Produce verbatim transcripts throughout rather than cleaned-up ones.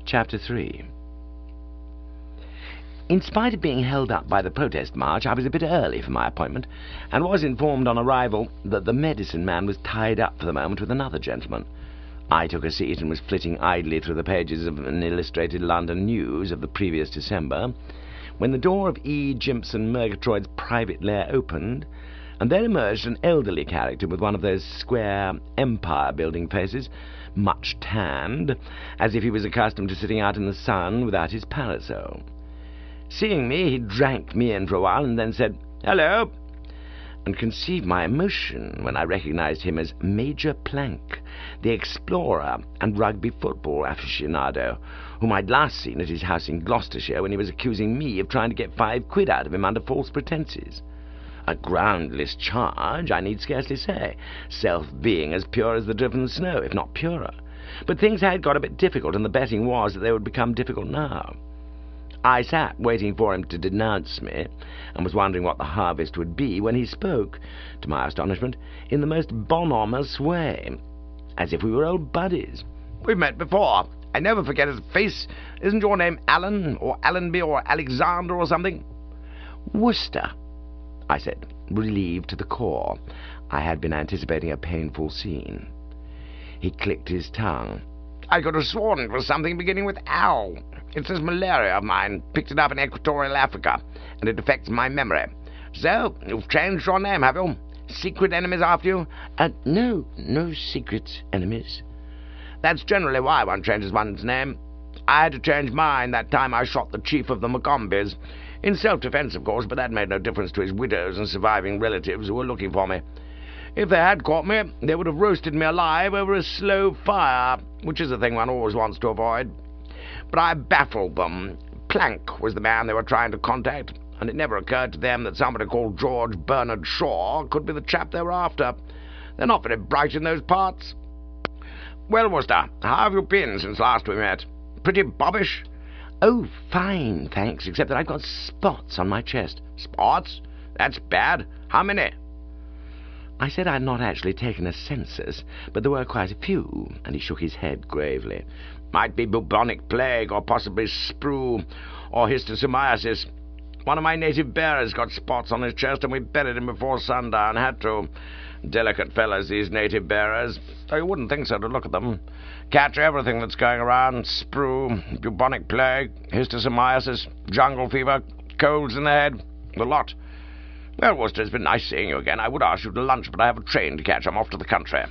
Chapter three. In spite of being held up by the protest march, I was a bit early for my appointment, and was informed on arrival that the medicine man was tied up for the moment with another gentleman. I took a seat and was flitting idly through the pages of an illustrated London News of the previous December, when the door of E. Jimpson Murgatroyd's private lair opened, and there emerged an elderly character with one of those square empire-building faces, much tanned, as if he was accustomed to sitting out in the sun without his parasol. Seeing me, he drank me in for a while, and then said, "Hello," and conceived my emotion when I recognized him as Major Plank, the explorer and rugby football aficionado, whom I'd last seen at his house in Gloucestershire when he was accusing me of trying to get five quid out of him under false pretences. A groundless charge, I need scarcely say, self being as pure as the driven snow, if not purer. But things had got a bit difficult, and the betting was that they would become difficult now. I sat waiting for him to denounce me, and was wondering what the harvest would be, when he spoke, to my astonishment, in the most bonhomous way, as if we were old buddies. "We've met before. I never forget his face. Isn't your name Allen, or Allenby, or Alexander, or something?" "Worcester," I said, relieved to the core. I had been anticipating a painful scene. He clicked his tongue. "I could have sworn it was something beginning with Al. It's this malaria of mine. Picked it up in equatorial Africa, and it affects my memory. So, you've changed your name, have you? Secret enemies after you?" Uh, no, no secret enemies." "That's generally why one changes one's name. I had to change mine that time I shot the chief of the Mogombes. In self-defense, of course, but that made no difference to his widows and surviving relatives who were looking for me. If they had caught me, they would have roasted me alive over a slow fire, which is a thing one always wants to avoid. But I baffled them. Plank was the man they were trying to contact, and it never occurred to them that somebody called George Bernard Shaw could be the chap they were after. They're not very bright in those parts. Well, Worcester, how have you been since last we met? Pretty bobbish?" "Oh, fine, thanks, except that I've got spots on my chest." "Spots? That's bad. How many?" I said I'd not actually taken a census, but there were quite a few, and he shook his head gravely. "Might be bubonic plague, or possibly sprue, or histosomiasis. One of my native bearers got spots on his chest, and we buried him before sundown. Had to. Delicate fellows, these native bearers, though you wouldn't think so to look at them. Catch everything that's going around. Sprue, bubonic plague, histosomiasis, jungle fever, colds in the head, the lot. Well, Worcester, it's been nice seeing you again. I would ask you to lunch, but I have a train to catch. I'm off to the country."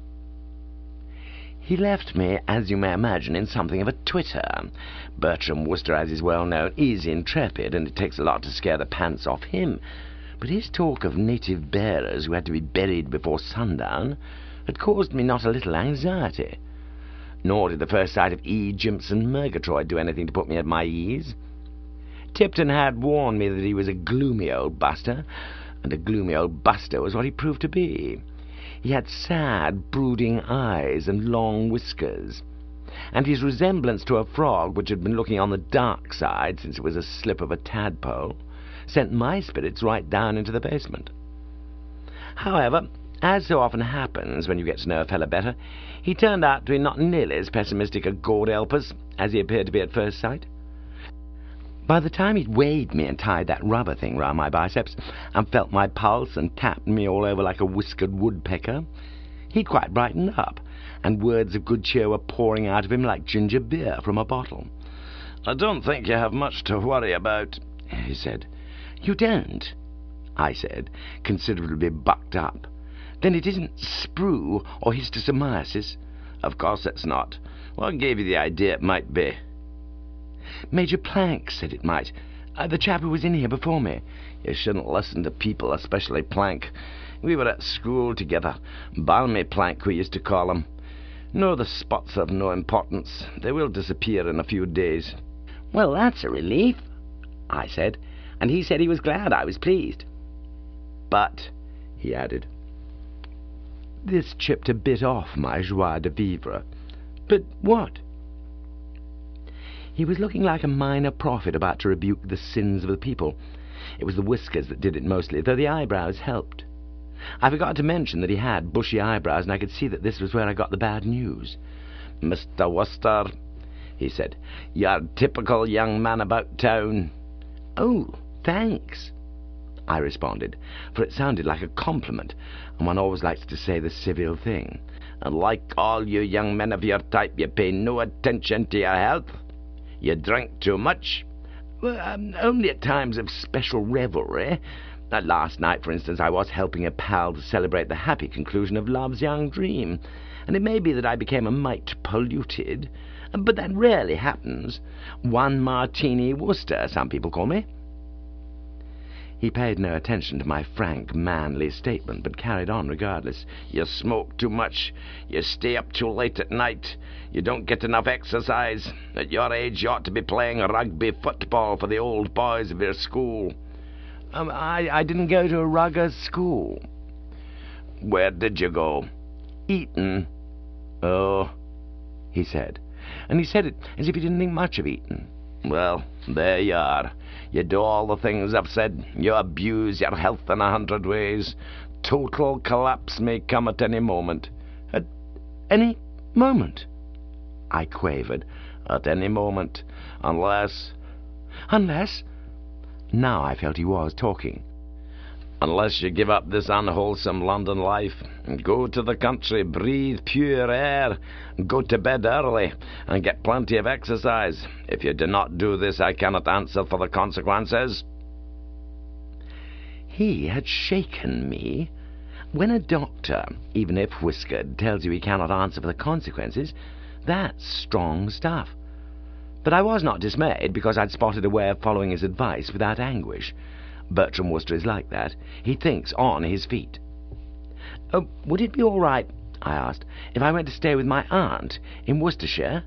He left me, as you may imagine, in something of a twitter. Bertram Wooster, as is well known, is intrepid, and it takes a lot to scare the pants off him. But his talk of native bearers who had to be buried before sundown had caused me not a little anxiety. Nor did the first sight of E. Jimpson Murgatroyd do anything to put me at my ease. Tipton had warned me that he was a gloomy old buster, and a gloomy old buster was what he proved to be. He had sad, brooding eyes and long whiskers, and his resemblance to a frog, which had been looking on the dark side since it was a slip of a tadpole, sent my spirits right down into the basement. However, as so often happens when you get to know a fellow better, he turned out to be not nearly as pessimistic a God help us as he appeared to be at first sight. By the time he'd weighed me and tied that rubber thing round my biceps, and felt my pulse and tapped me all over like a whiskered woodpecker, he'd quite brightened up, and words of good cheer were pouring out of him like ginger beer from a bottle. "I don't think you have much to worry about," he said. "You don't?" I said, considerably bucked up. "Then it isn't sprue or histosomiasis?" "Of course it's not. What gave you the idea it might be?" "Major Plank said it might. Uh, the chap who was in here before me." "You shouldn't listen to people, especially Plank. We were at school together. Balmy Plank, we used to call him. No, the spots have no importance. They will disappear in a few days." "Well, that's a relief," I said, and he said he was glad I was pleased. "But," he added, "this chipped a bit off my joie de vivre." "But what?" He was looking like a minor prophet about to rebuke the sins of the people. It was the whiskers that did it mostly, though the eyebrows helped. I forgot to mention that he had bushy eyebrows, and I could see that this was where I got the bad news. "Mister Worcester," he said. "You're a typical young man about town." "Oh, thanks," I responded, for it sounded like a compliment, and one always likes to say the civil thing. "And like all you young men of your type, you pay no attention to your health? You drink too much?" "Well, um, only at times of special revelry. Uh, last night, for instance, I was helping a pal to celebrate the happy conclusion of love's young dream, and it may be that I became a mite polluted, but that rarely happens. One martini Worcester, some people call me." He paid no attention to my frank, manly statement, but carried on regardless. "You smoke too much. You stay up too late at night. You don't get enough exercise. At your age, you ought to be playing rugby football for the old boys of your school." Um, I, I didn't go to a ruggers school." "Where did you go?" "Eton." "Oh," he said, and he said it as if he didn't think much of Eton. "Well, there you are. You do all the things I've said. You abuse your health in a hundred ways. Total collapse may come at any moment." "At any moment?" I quavered. "At any moment. Unless—" "Unless?" Now I felt he was talking. "Unless you give up this unwholesome London life, and go to the country, breathe pure air, go to bed early, and get plenty of exercise. If you do not do this, I cannot answer for the consequences." He had shaken me. When a doctor, even if whiskered, tells you he cannot answer for the consequences, that's strong stuff. But I was not dismayed, because I'd spotted a way of following his advice without anguish. Bertram Wooster is like that. He thinks on his feet. "Oh, would it be all right," I asked, "if I went to stay with my aunt in Worcestershire?"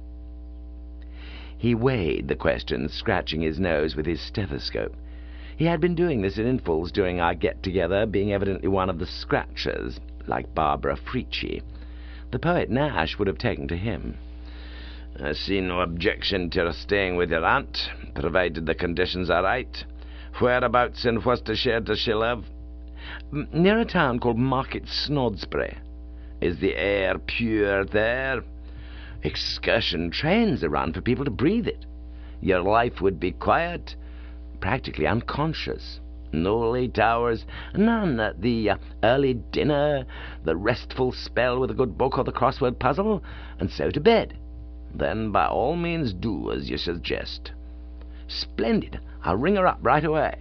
He weighed the question, scratching his nose with his stethoscope. He had been doing this at intervals during our get-together, being evidently one of the scratchers, like Barbara Frietchie. The poet Nash would have taken to him. "I see no objection to your staying with your aunt, provided the conditions are right. Whereabouts in Worcestershire does she live?" "Near a town called Market Snodsbury." "Is the air pure there?" "Excursion trains are run for people to breathe it." "Your life would be quiet?" "Practically unconscious." "No late hours?" "None. Uh, the uh, early dinner, the restful spell with a good book or the crossword puzzle, and so to bed." "Then by all means do as you suggest." "Splendid. I'll ring her up right away."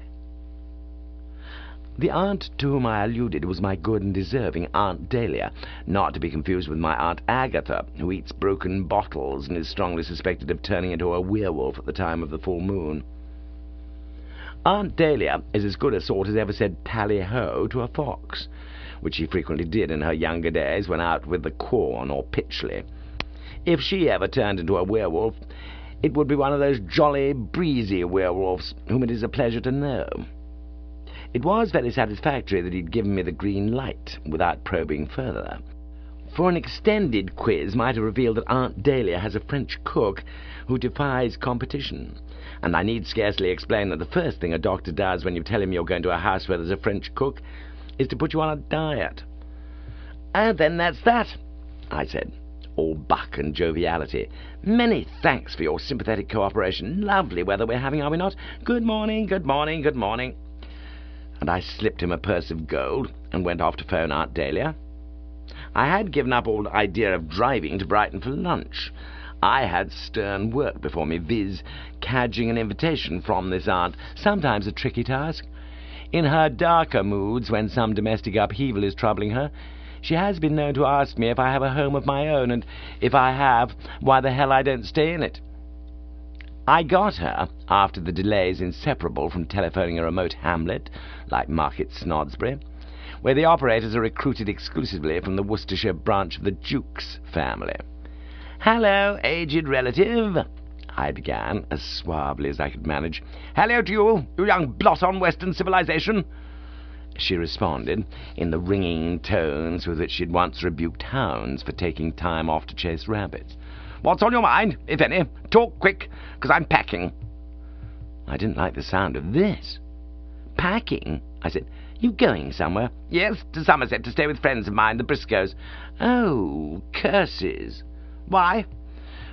The aunt to whom I alluded was my good and deserving Aunt Dahlia, not to be confused with my Aunt Agatha, who eats broken bottles and is strongly suspected of turning into a werewolf at the time of the full moon. Aunt Dahlia is as good a sort as ever said tally-ho to a fox, which she frequently did in her younger days when out with the corn or Pitchley. If she ever turned into a werewolf, it would be one of those jolly, breezy werewolves whom it is a pleasure to know. It was very satisfactory that he'd given me the green light, without probing further. For an extended quiz might have revealed that Aunt Dahlia has a French cook who defies competition, and I need scarcely explain that the first thing a doctor does when you tell him you're going to a house where there's a French cook is to put you on a diet. "And then that's that," I said, all buck and joviality. "Many thanks for your sympathetic cooperation. Lovely weather we're having, are we not? Good morning, good morning, good morning." And I slipped him a purse of gold and went off to phone Aunt Dahlia. I had given up all idea of driving to Brighton for lunch. I had stern work before me, viz. cadging an invitation from this aunt, sometimes a tricky task. In her darker moods, when some domestic upheaval is troubling her, she has been known to ask me if I have a home of my own, and if I have, why the hell I don't stay in it. I got her, after the delays inseparable from telephoning a remote hamlet like Market Snodsbury, where the operators are recruited exclusively from the Worcestershire branch of the Jukes family. "Hello, aged relative," I began, as suavely as I could manage. "Hello to you, you young blot on Western civilization," she responded, in the ringing tones with which she'd once rebuked hounds for taking time off to chase rabbits. "What's on your mind, if any? Talk quick, because I'm packing." I didn't like the sound of this. "Packing?" I said. "You going somewhere?" "Yes, to Somerset, to stay with friends of mine, the Briscoes." "Oh, curses." "Why?"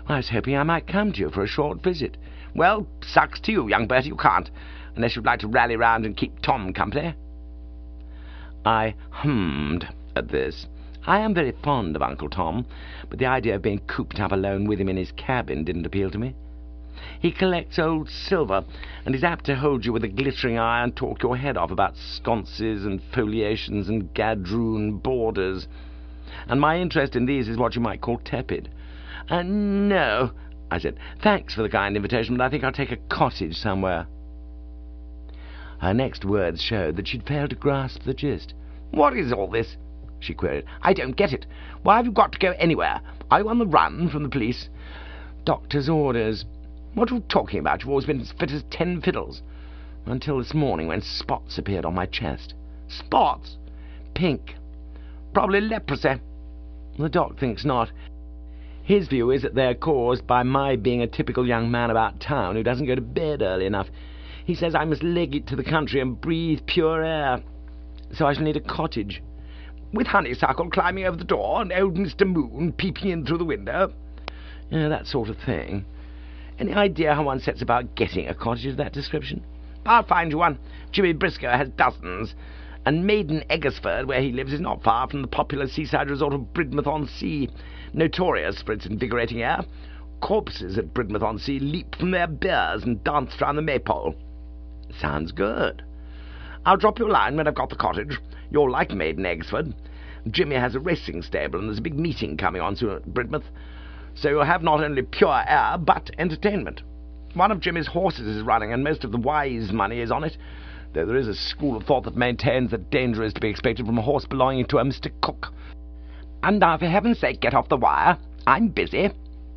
I was hoping I might come to you for a short visit. Well, sucks to you, young Bertie, you can't, unless you'd like to rally round and keep Tom company. I hummed at this. I am very fond of Uncle Tom, but the idea of being cooped up alone with him in his cabin didn't appeal to me. He collects old silver, and is apt to hold you with a glittering eye and talk your head off about sconces and foliations and gadroon borders. And my interest in these is what you might call tepid. Uh, no, I said, thanks for the kind invitation, but I think I'll take a cottage somewhere. Her next words showed that she'd failed to grasp the gist. What is all this? She queried. I don't get it. Why have you got to go anywhere? Are you on the run from the police? Doctor's orders. What are you talking about? You've always been as fit as ten fiddles. Until this morning, when spots appeared on my chest. Spots? Pink. Probably leprosy. The doc thinks not. His view is that they're caused by my being a typical young man about town who doesn't go to bed early enough. He says I must leg it to the country and breathe pure air. So I shall need a cottage. With honeysuckle climbing over the door and old Mister Moon peeping in through the window? Yeah, that sort of thing. Any idea how one sets about getting a cottage of that description? I'll find you one. Jimmy Briscoe has dozens. And Maiden Eggersford, where he lives, is not far from the popular seaside resort of Bridmouth-on-Sea, notorious for its invigorating air. Corpses at Bridmouth-on-Sea leap from their biers and dance round the maypole. Sounds good. I'll drop you a line when I've got the cottage. You'll like Maiden Eggersford. Jimmy has a racing stable, and there's a big meeting coming on soon at Bridmouth. So you'll have not only pure air, but entertainment. One of Jimmy's horses is running, and most of the wise money is on it, though there is a school of thought that maintains that danger is to be expected from a horse belonging to a Mister Cook. And now, for heaven's sake, get off the wire. I'm busy.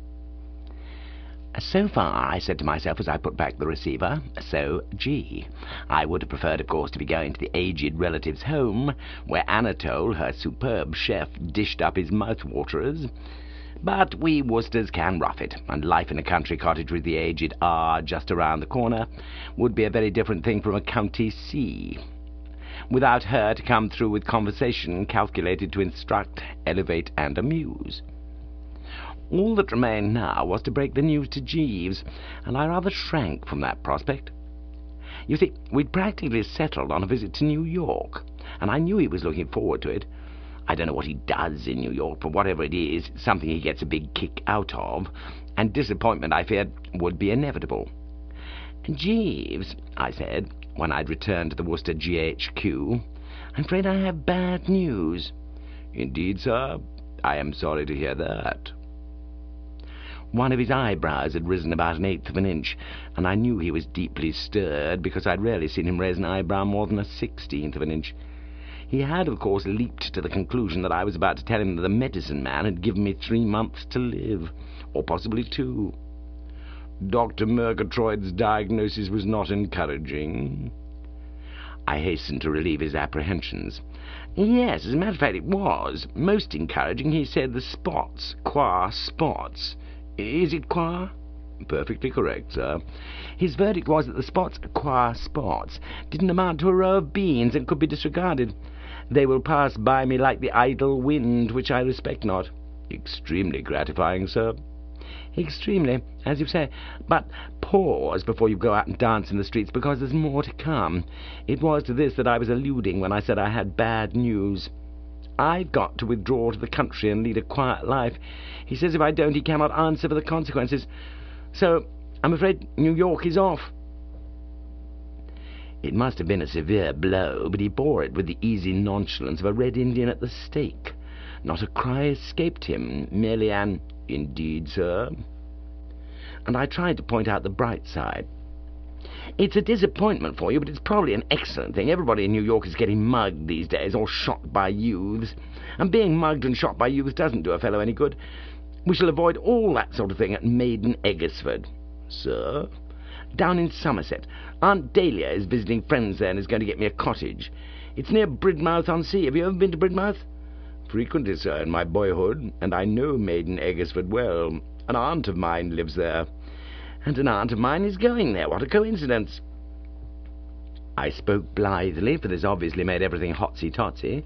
So far, I said to myself as I put back the receiver, so gee. I would have preferred, of course, to be going to the aged relative's home, where Anatole, her superb chef, dished up his mouth-waterers. But we Worcesters can rough it, and life in a country cottage with the aged R just around the corner would be a very different thing from a county C. Without her to come through with conversation calculated to instruct, elevate, and amuse. All that remained now was to break the news to Jeeves, and I rather shrank from that prospect. You see, we'd practically settled on a visit to New York, and I knew he was looking forward to it. I don't know what he does in New York, but whatever it is, it's something he gets a big kick out of, and disappointment, I feared, would be inevitable. "Jeeves," I said, when I'd returned to the Worcester G H Q, "I'm afraid I have bad news." "Indeed, sir? I am sorry to hear that." One of his eyebrows had risen about an eighth of an inch, and I knew he was deeply stirred, because I'd rarely seen him raise an eyebrow more than a sixteenth of an inch. He had, of course, leaped to the conclusion that I was about to tell him that the medicine man had given me three months to live, or possibly two. Doctor Murgatroyd's diagnosis was not encouraging. I hastened to relieve his apprehensions. Yes, as a matter of fact, it was. Most encouraging, he said the spots, qua spots. Is it qua? Perfectly correct, sir. His verdict was that the spots, qua spots, didn't amount to a row of beans and could be disregarded. They will pass by me like the idle wind, which I respect not. Extremely gratifying, sir. Extremely, as you say. But pause before you go out and dance in the streets, because there's more to come. It was to this that I was alluding when I said I had bad news. I've got to withdraw to the country and lead a quiet life. He says if I don't, he cannot answer for the consequences. So, I'm afraid New York is off. It must have been a severe blow, but he bore it with the easy nonchalance of a Red Indian at the stake. Not a cry escaped him, merely an, "Indeed, sir." And I tried to point out the bright side. It's a disappointment for you, but it's probably an excellent thing. Everybody in New York is getting mugged these days, or shot by youths. And being mugged and shot by youths doesn't do a fellow any good. We shall avoid all that sort of thing at Maiden Eggersford. Sir? Down in Somerset. Aunt Dahlia is visiting friends there and is going to get me a cottage. It's near Bridmouth-on-Sea. Have you ever been to Bridmouth? Frequently, sir, in my boyhood, and I know Maiden Eggersford well. An aunt of mine lives there. And an aunt of mine is going there. What a coincidence. I spoke blithely, for this obviously made everything hotsy-totsy.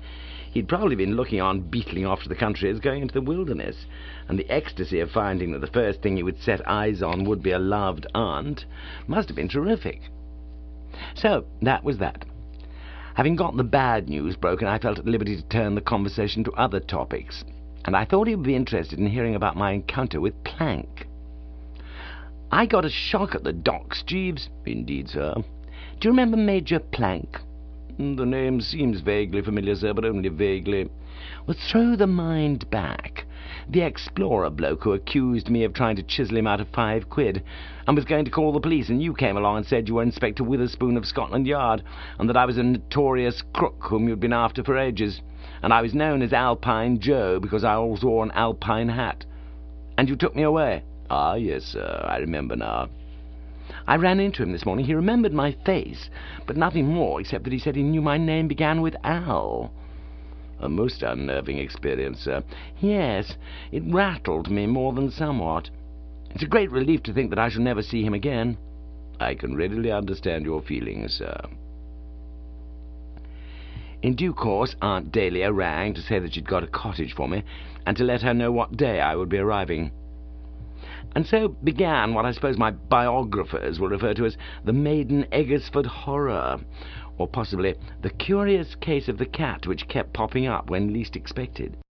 He'd probably been looking on, beetling off to the country as going into the wilderness, and the ecstasy of finding that the first thing he would set eyes on would be a loved aunt must have been terrific. So, that was that. Having got the bad news broken, I felt at liberty to turn the conversation to other topics, and I thought he would be interested in hearing about my encounter with Plank. "I got a shock at the docks, Jeeves." "Indeed, sir." "Do you remember Major Plank?" "The name seems vaguely familiar, sir, but only vaguely." "Well, throw the mind back. The explorer bloke who accused me of trying to chisel him out of five quid, and was going to call the police, and you came along and said you were Inspector Witherspoon of Scotland Yard, and that I was a notorious crook whom you'd been after for ages, and I was known as Alpine Joe because I always wore an alpine hat. And you took me away." "Ah, yes, sir, I remember now." "I ran into him this morning. He remembered my face, but nothing more, except that he said he knew my name began with Al." "A most unnerving experience, sir." "Yes, it rattled me more than somewhat. It's a great relief to think that I shall never see him again." "I can readily understand your feelings, sir." In due course, Aunt Dahlia rang to say that she'd got a cottage for me, and to let her know what day I would be arriving. And so began what I suppose my biographers will refer to as the Maiden Eggersford Horror, or possibly the curious case of the cat which kept popping up when least expected.